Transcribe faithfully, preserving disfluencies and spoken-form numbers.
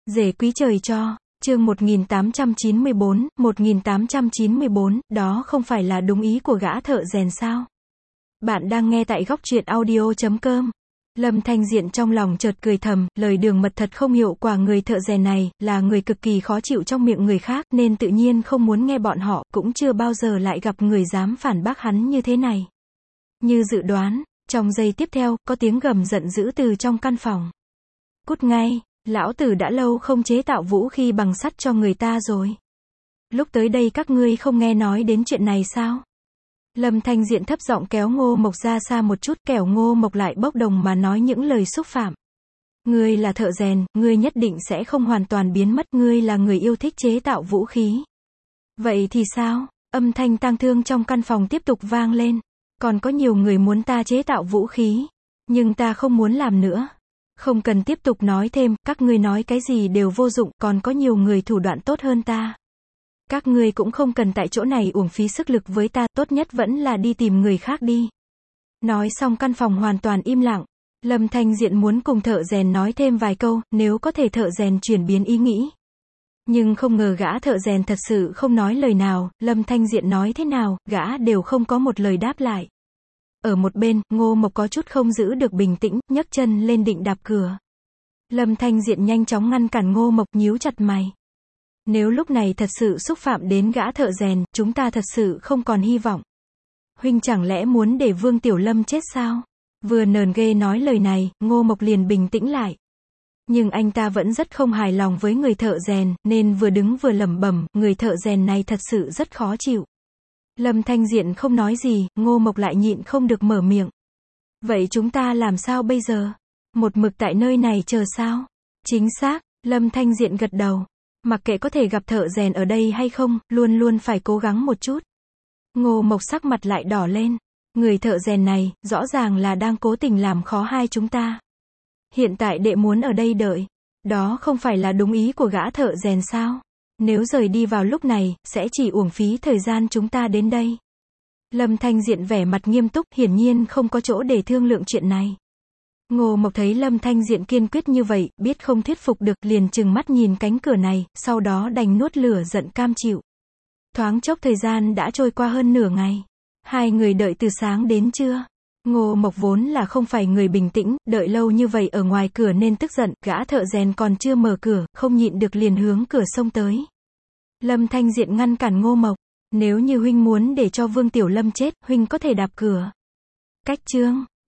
Rể quý trời cho, chương một nghìn tám trăm chín mươi bốn, một nghìn tám trăm chín mươi bốn, đó không phải là đúng ý của gã thợ rèn sao? Bạn đang nghe tại góc truyện audio chấm com. Lâm Thanh Diện trong lòng chợt cười thầm, lời đường mật thật không hiệu quả, người thợ rèn này, là người cực kỳ khó chịu trong miệng người khác, nên tự nhiên không muốn nghe bọn họ, cũng chưa bao giờ lại gặp người dám phản bác hắn như thế này. Như dự đoán, trong giây tiếp theo, có tiếng gầm giận dữ từ trong căn phòng. Cút ngay! Lão tử đã lâu không chế tạo vũ khí bằng sắt cho người ta rồi. Lúc tới đây các ngươi không nghe nói đến chuyện này sao? Lâm Thanh Diện thấp giọng kéo Ngô Mộc ra xa một chút, kẻo Ngô Mộc lại bốc đồng mà nói những lời xúc phạm. Ngươi là thợ rèn, ngươi nhất định sẽ không hoàn toàn biến mất, ngươi là người yêu thích chế tạo vũ khí. Vậy thì sao? Âm thanh tang thương trong căn phòng tiếp tục vang lên. Còn có nhiều người muốn ta chế tạo vũ khí, nhưng ta không muốn làm nữa. Không cần tiếp tục nói thêm, các ngươi nói cái gì đều vô dụng, còn có nhiều người thủ đoạn tốt hơn ta. Các ngươi cũng không cần tại chỗ này uổng phí sức lực với ta, tốt nhất vẫn là đi tìm người khác đi. Nói xong căn phòng hoàn toàn im lặng. Lâm Thanh Diện muốn cùng thợ rèn nói thêm vài câu, nếu có thể thợ rèn chuyển biến ý nghĩ. Nhưng không ngờ gã thợ rèn thật sự không nói lời nào, Lâm Thanh Diện nói thế nào, gã đều không có một lời đáp lại. Ở một bên, Ngô Mộc có chút không giữ được bình tĩnh, nhấc chân lên định đạp cửa. Lâm Thanh Diện nhanh chóng ngăn cản Ngô Mộc, nhíu chặt mày. Nếu lúc này thật sự xúc phạm đến gã thợ rèn, chúng ta thật sự không còn hy vọng. Huynh chẳng lẽ muốn để Vương Tiểu Lâm chết sao? Vừa nờn ghê nói lời này, Ngô Mộc liền bình tĩnh lại. Nhưng anh ta vẫn rất không hài lòng với người thợ rèn, nên vừa đứng vừa lẩm bẩm, người thợ rèn này thật sự rất khó chịu. Lâm Thanh Diện không nói gì, Ngô Mộc lại nhịn không được mở miệng. Vậy chúng ta làm sao bây giờ? Một mực tại nơi này chờ sao? Chính xác, Lâm Thanh Diện gật đầu. Mặc kệ có thể gặp thợ rèn ở đây hay không, luôn luôn phải cố gắng một chút. Ngô Mộc sắc mặt lại đỏ lên. Người thợ rèn này, rõ ràng là đang cố tình làm khó hai chúng ta. Hiện tại đệ muốn ở đây đợi. Đó không phải là đúng ý của gã thợ rèn sao? Nếu rời đi vào lúc này, sẽ chỉ uổng phí thời gian chúng ta đến đây. Lâm Thanh Diện vẻ mặt nghiêm túc, hiển nhiên không có chỗ để thương lượng chuyện này. Ngô Mộc thấy Lâm Thanh Diện kiên quyết như vậy, biết không thuyết phục được, liền trừng mắt nhìn cánh cửa này, sau đó đành nuốt lửa giận cam chịu. Thoáng chốc thời gian đã trôi qua hơn nửa ngày. Hai người đợi từ sáng đến trưa. Ngô Mộc vốn là không phải người bình tĩnh, đợi lâu như vậy ở ngoài cửa nên tức giận, gã thợ rèn còn chưa mở cửa, không nhịn được liền hướng cửa xông tới. Lâm Thanh Diện ngăn cản Ngô Mộc. Nếu như huynh muốn để cho Vương Tiểu Lâm chết, huynh có thể đạp cửa. Cách chương.